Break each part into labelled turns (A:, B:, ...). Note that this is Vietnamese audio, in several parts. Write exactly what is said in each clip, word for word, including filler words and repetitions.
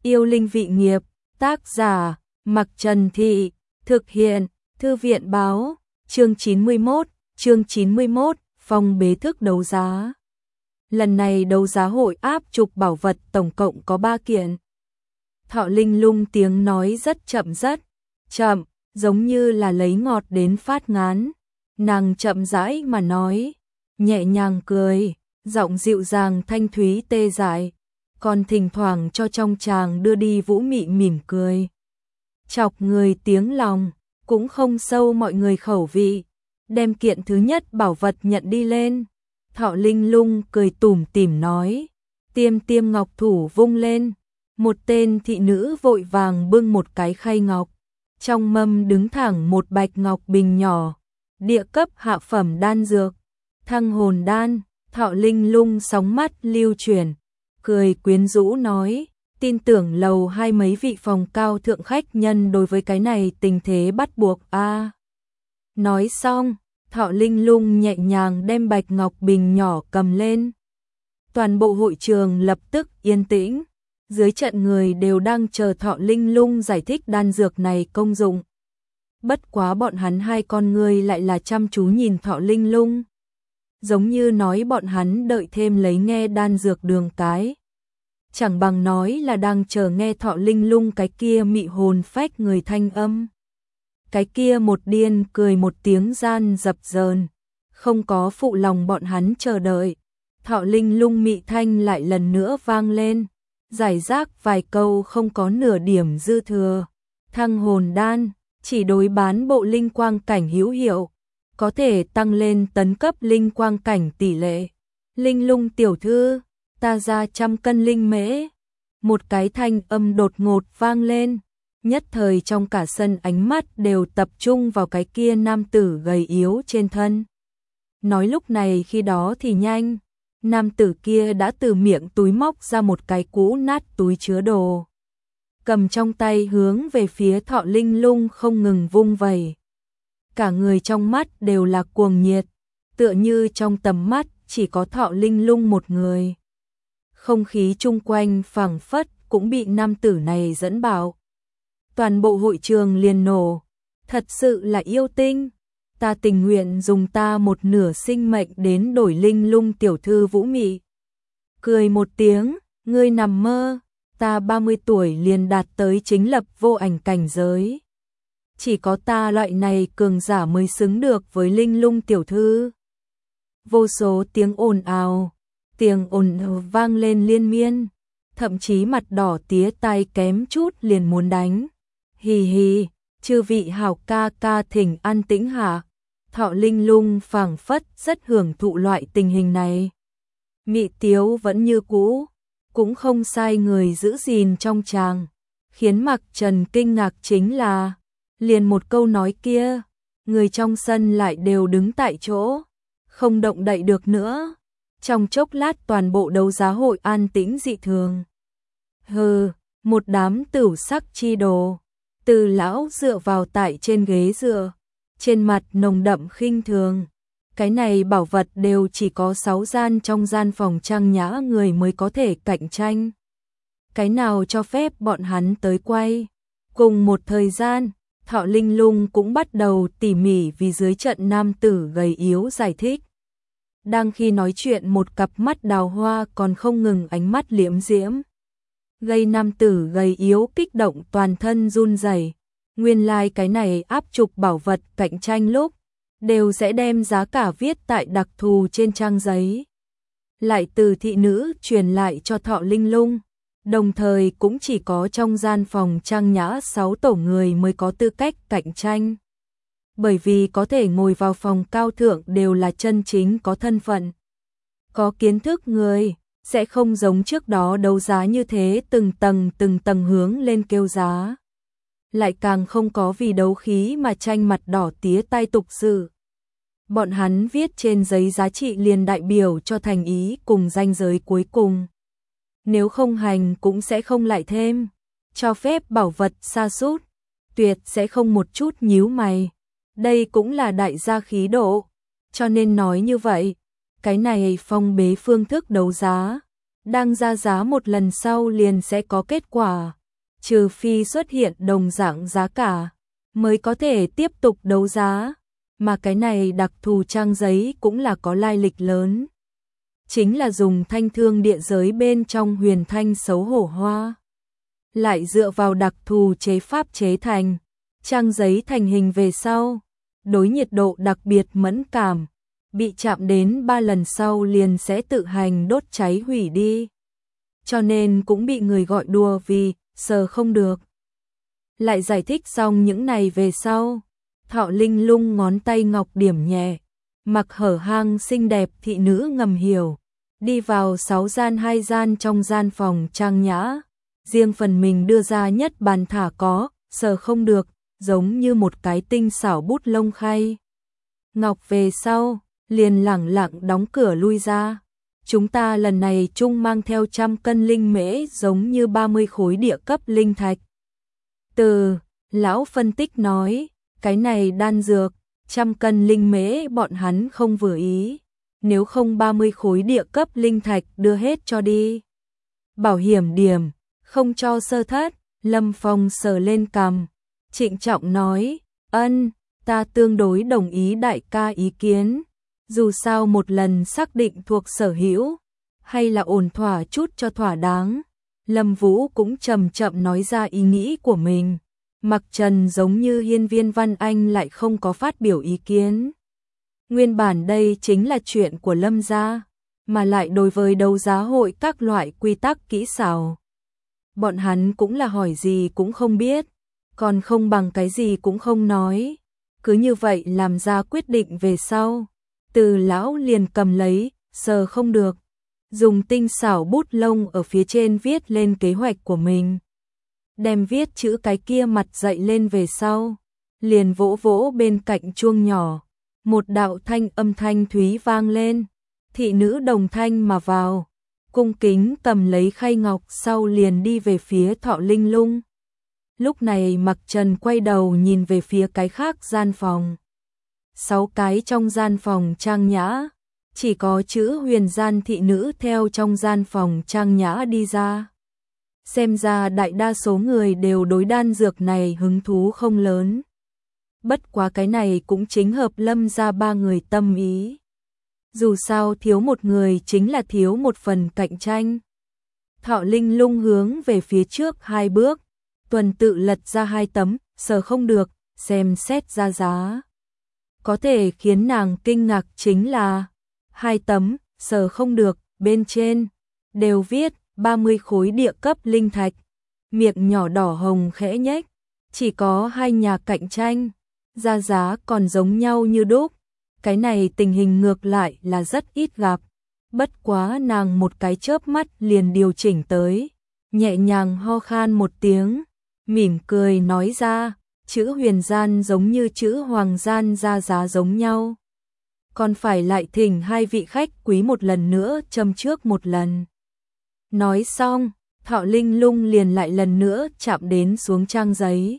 A: Yêu linh vị nghiệp, tác giả, Mặc Trần Thị, thực hiện, Thư viện báo, chương chín mươi mốt, chương chín mươi mốt, phong bế thức đấu giá. Lần này đấu giá hội áp trục bảo vật tổng cộng có ba kiện. Thọ Linh Lung tiếng nói rất chậm rất chậm, giống như là lấy ngọt đến phát ngán. Nàng chậm rãi mà nói, nhẹ nhàng cười, giọng dịu dàng thanh thúy tê dại, còn thỉnh thoảng cho trong tràng đưa đi vũ mị mỉm cười. Chọc người tiếng lòng, cũng không sâu mọi người khẩu vị. Đem kiện thứ nhất bảo vật nhận đi lên. Thọ Linh Lung cười tủm tỉm nói, tiêm tiêm ngọc thủ vung lên. Một tên thị nữ vội vàng bưng một cái khay ngọc. Trong mâm đứng thẳng một bạch ngọc bình nhỏ, địa cấp hạ phẩm đan dược, thăng hồn đan. Thọ Linh Lung sóng mắt lưu chuyển, cười quyến rũ nói, tin tưởng lầu hai mấy vị phòng cao thượng khách nhân đối với cái này tình thế bắt buộc a. À. Nói xong, Thọ Linh Lung nhẹ nhàng đem bạch ngọc bình nhỏ cầm lên. Toàn bộ hội trường lập tức yên tĩnh, dưới trận người đều đang chờ Thọ Linh Lung giải thích đan dược này công dụng. Bất quá bọn hắn hai con người lại là chăm chú nhìn Thọ Linh Lung, giống như nói bọn hắn đợi thêm lấy nghe đan dược đường cái. Chẳng bằng nói là đang chờ nghe Thọ Linh Lung cái kia mị hồn phách người thanh âm. Cái kia một điên cười một tiếng gian dập dờn, không có phụ lòng bọn hắn chờ đợi. Thọ Linh Lung mị thanh lại lần nữa vang lên, giải rác vài câu không có nửa điểm dư thừa. Thăng hồn đan, chỉ đối bán bộ linh quang cảnh hữu hiệu, có thể tăng lên tấn cấp linh quang cảnh tỷ lệ. Linh Lung tiểu thư, ta ra trăm cân linh mễ. Một cái thanh âm đột ngột vang lên, nhất thời trong cả sân ánh mắt đều tập trung vào cái kia nam tử gầy yếu trên thân. Nói lúc này khi đó thì nhanh, nam tử kia đã từ miệng túi móc ra một cái cũ nát túi chứa đồ, cầm trong tay hướng về phía Thọ Linh Lung không ngừng vung vẩy. Cả người trong mắt đều là cuồng nhiệt, tựa như trong tầm mắt chỉ có Thọ Linh Lung một người. Không khí chung quanh phảng phất cũng bị nam tử này dẫn bảo. Toàn bộ hội trường liền nổ, thật sự là yêu tinh, ta tình nguyện dùng ta một nửa sinh mệnh đến đổi Linh Lung tiểu thư vũ mị. Cười một tiếng, ngươi nằm mơ, ta ba mươi tuổi liền đạt tới chính lập vô ảnh cảnh giới. Chỉ có ta loại này cường giả mới xứng được với Linh Lung tiểu thư. Vô số tiếng ồn ào, tiếng ồn vang lên liên miên, thậm chí mặt đỏ tía tai kém chút liền muốn đánh. Hì hì, chư vị hảo ca ca thỉnh an tĩnh hạ. Thọ Linh Lung phảng phất rất hưởng thụ loại tình hình này. Mị tiếu vẫn như cũ, cũng không sai người giữ gìn trong tràng. Khiến Mặc Trần kinh ngạc chính là, liền một câu nói kia, người trong sân lại đều đứng tại chỗ, không động đậy được nữa. Trong chốc lát toàn bộ đấu giá hội an tĩnh dị thường. Hừ, một đám tửu sắc chi đồ. Từ lão dựa vào tại trên ghế dựa, trên mặt nồng đậm khinh thường. Cái này bảo vật đều chỉ có sáu gian trong gian phòng trang nhã người mới có thể cạnh tranh. Cái nào cho phép bọn hắn tới quay. Cùng một thời gian, Thọ Linh Lung cũng bắt đầu tỉ mỉ vì dưới trận nam tử gầy yếu giải thích. Đang khi nói chuyện một cặp mắt đào hoa còn không ngừng ánh mắt liễm diễm, gây nam tử gầy yếu kích động toàn thân run rẩy. Nguyên lai like cái này áp trục bảo vật cạnh tranh lúc đều sẽ đem giá cả viết tại đặc thù trên trang giấy, lại từ thị nữ truyền lại cho Thọ Linh Lung, đồng thời cũng chỉ có trong gian phòng trang nhã sáu tổ người mới có tư cách cạnh tranh. Bởi vì có thể ngồi vào phòng cao thượng đều là chân chính có thân phận, có kiến thức người, sẽ không giống trước đó đấu giá như thế từng tầng từng tầng hướng lên kêu giá. Lại càng không có vì đấu khí mà tranh mặt đỏ tía tai tục sự. Bọn hắn viết trên giấy giá trị liền đại biểu cho thành ý cùng ranh giới cuối cùng. Nếu không hành cũng sẽ không lại thêm, cho phép bảo vật sa sút, tuyệt sẽ không một chút nhíu mày. Đây cũng là đại gia khí độ, cho nên nói như vậy, cái này phong bế phương thức đấu giá, đang ra giá một lần sau liền sẽ có kết quả, trừ phi xuất hiện đồng dạng giá cả, mới có thể tiếp tục đấu giá, mà cái này đặc thù trang giấy cũng là có lai lịch lớn. Chính là dùng thanh thương địa giới bên trong huyền thanh xấu hổ hoa. Lại dựa vào đặc thù chế pháp chế thành, trang giấy thành hình về sau, đối nhiệt độ đặc biệt mẫn cảm, bị chạm đến ba lần sau liền sẽ tự hành đốt cháy hủy đi. Cho nên cũng bị người gọi đùa vì sờ không được. Lại giải thích xong những này về sau, Thọ Linh Lung ngón tay ngọc điểm nhẹ, mặc hở hang xinh đẹp thị nữ ngầm hiểu, đi vào sáu gian hai gian trong gian phòng trang nhã, riêng phần mình đưa ra nhất bàn thả có, sờ không được, giống như một cái tinh xảo bút lông khay. Ngọc về sau, liền lẳng lặng đóng cửa lui ra. Chúng ta lần này chung mang theo trăm cân linh mễ giống như ba mươi khối địa cấp linh thạch. Từ, lão phân tích nói, cái này đan dược, trăm cân linh mễ bọn hắn không vừa ý, nếu không ba mươi khối địa cấp linh thạch đưa hết cho đi. Bảo hiểm điểm, không cho sơ thất, Lâm Phong sờ lên cằm, trịnh trọng nói, ân, ta tương đối đồng ý đại ca ý kiến, dù sao một lần xác định thuộc sở hữu, hay là ổn thỏa chút cho thỏa đáng. Lâm Vũ cũng chậm chậm nói ra ý nghĩ của mình. Mặc Trần giống như Hiên Viên Văn Anh lại không có phát biểu ý kiến. Nguyên bản đây chính là chuyện của Lâm gia, mà lại đối với đấu giá hội các loại quy tắc kỹ xảo. Bọn hắn cũng là hỏi gì cũng không biết, còn không bằng cái gì cũng không nói. Cứ như vậy làm ra quyết định về sau. Từ lão liền cầm lấy, sờ không được. Dùng tinh xảo bút lông ở phía trên viết lên kế hoạch của mình. Đem viết chữ cái kia mặt dậy lên về sau. Liền vỗ vỗ bên cạnh chuông nhỏ. Một đạo thanh âm thanh thúy vang lên. Thị nữ đồng thanh mà vào. Cung kính cầm lấy khay ngọc sau liền đi về phía Thọ Linh Lung. Lúc này Mặc Trần quay đầu nhìn về phía cái khác gian phòng. Sáu cái trong gian phòng trang nhã. Chỉ có chữ huyền gian thị nữ theo trong gian phòng trang nhã đi ra. Xem ra đại đa số người đều đối đan dược này hứng thú không lớn. Bất quá cái này cũng chính hợp Lâm gia ba người tâm ý. Dù sao thiếu một người chính là thiếu một phần cạnh tranh. Thọ Linh Lung hướng về phía trước hai bước, tuần tự lật ra hai tấm, sờ không được, xem xét ra giá. Có thể khiến nàng kinh ngạc chính là hai tấm, sờ không được, bên trên đều viết ba mươi khối địa cấp linh thạch. Miệng nhỏ đỏ hồng khẽ nhếch, chỉ có hai nhà cạnh tranh, ra giá còn giống nhau như đúc. Cái này tình hình ngược lại là rất ít gặp. Bất quá nàng một cái chớp mắt liền điều chỉnh tới, nhẹ nhàng ho khan một tiếng, mỉm cười nói ra, chữ huyền gian giống như chữ hoàng gian ra giá giống nhau. Còn phải lại thỉnh hai vị khách quý một lần nữa châm trước một lần. Nói xong, Thọ Linh Lung liền lại lần nữa chạm đến xuống trang giấy.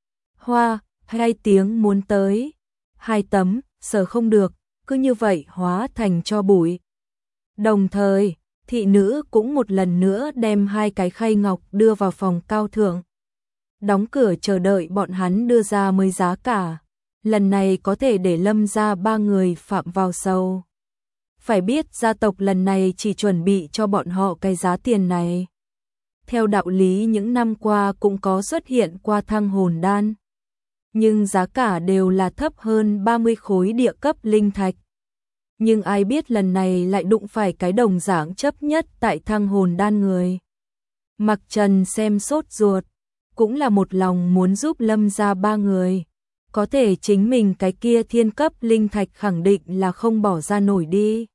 A: Hoa, hai tiếng muốn tới, hai tấm, sờ không được, cứ như vậy hóa thành cho bụi. Đồng thời, thị nữ cũng một lần nữa đem hai cái khay ngọc đưa vào phòng cao thượng. Đóng cửa chờ đợi bọn hắn đưa ra mới giá cả. Lần này có thể để Lâm gia ba người phạm vào sâu. Phải biết gia tộc lần này chỉ chuẩn bị cho bọn họ cái giá tiền này. Theo đạo lý những năm qua cũng có xuất hiện qua thăng hồn đan. Nhưng giá cả đều là thấp hơn ba mươi khối địa cấp linh thạch. Nhưng ai biết lần này lại đụng phải cái đồng dạng chấp nhất tại thăng hồn đan người. Mặc Trần xem sốt ruột, cũng là một lòng muốn giúp Lâm gia ba người. Có thể chính mình cái kia thiên cấp linh thạch khẳng định là không bỏ ra nổi đi.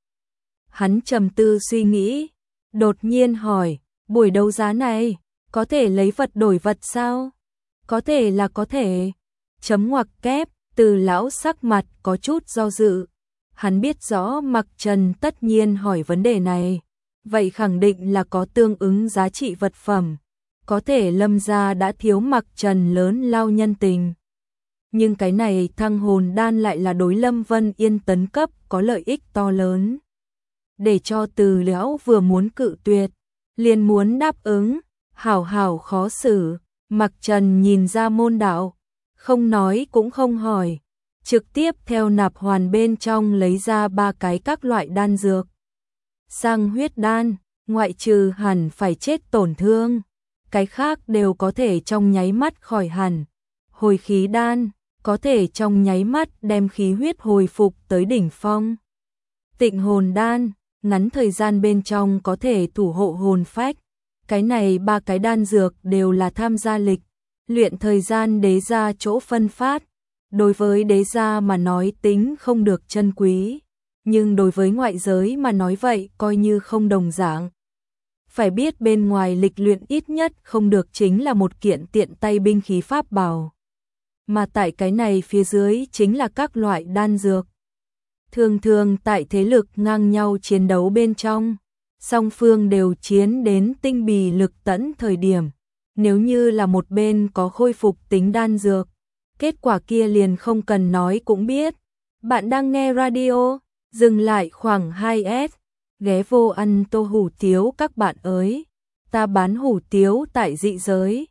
A: Hắn trầm tư suy nghĩ, đột nhiên hỏi, buổi đấu giá này, có thể lấy vật đổi vật sao? Có thể là có thể. Chấm ngoặc kép, Từ lão sắc mặt có chút do dự. Hắn biết rõ Mặc Trần tất nhiên hỏi vấn đề này. Vậy khẳng định là có tương ứng giá trị vật phẩm. Có thể Lâm gia đã thiếu Mặc Trần lớn lao nhân tình. Nhưng cái này thăng hồn đan lại là đối Lâm Vân Yên tấn cấp có lợi ích to lớn. Để cho Từ lão vừa muốn cự tuyệt, liền muốn đáp ứng, hảo hảo khó xử. Mặc Trần nhìn ra môn đạo, không nói cũng không hỏi, trực tiếp theo nạp hoàn bên trong lấy ra ba cái các loại đan dược. Sang huyết đan, ngoại trừ hẳn phải chết tổn thương, cái khác đều có thể trong nháy mắt khỏi hẳn. Hồi khí đan, có thể trong nháy mắt đem khí huyết hồi phục tới đỉnh phong. Tịnh hồn đan, ngắn thời gian bên trong có thể thủ hộ hồn phách. Cái này ba cái đan dược đều là tham gia lịch luyện thời gian đế gia chỗ phân phát. Đối với đế gia mà nói tính không được chân quý, nhưng đối với ngoại giới mà nói vậy coi như không đồng dạng. Phải biết bên ngoài lịch luyện ít nhất không được chính là một kiện tiện tay binh khí pháp bảo, mà tại cái này phía dưới chính là các loại đan dược. Thường thường tại thế lực ngang nhau chiến đấu bên trong, song phương đều chiến đến tinh bì lực tẫn thời điểm, nếu như là một bên có khôi phục tính đan dược, kết quả kia liền không cần nói cũng biết. Bạn đang nghe radio, dừng lại khoảng hai S, ghé vô ăn tô hủ tiếu các bạn ơi. Ta bán hủ tiếu tại dị giới,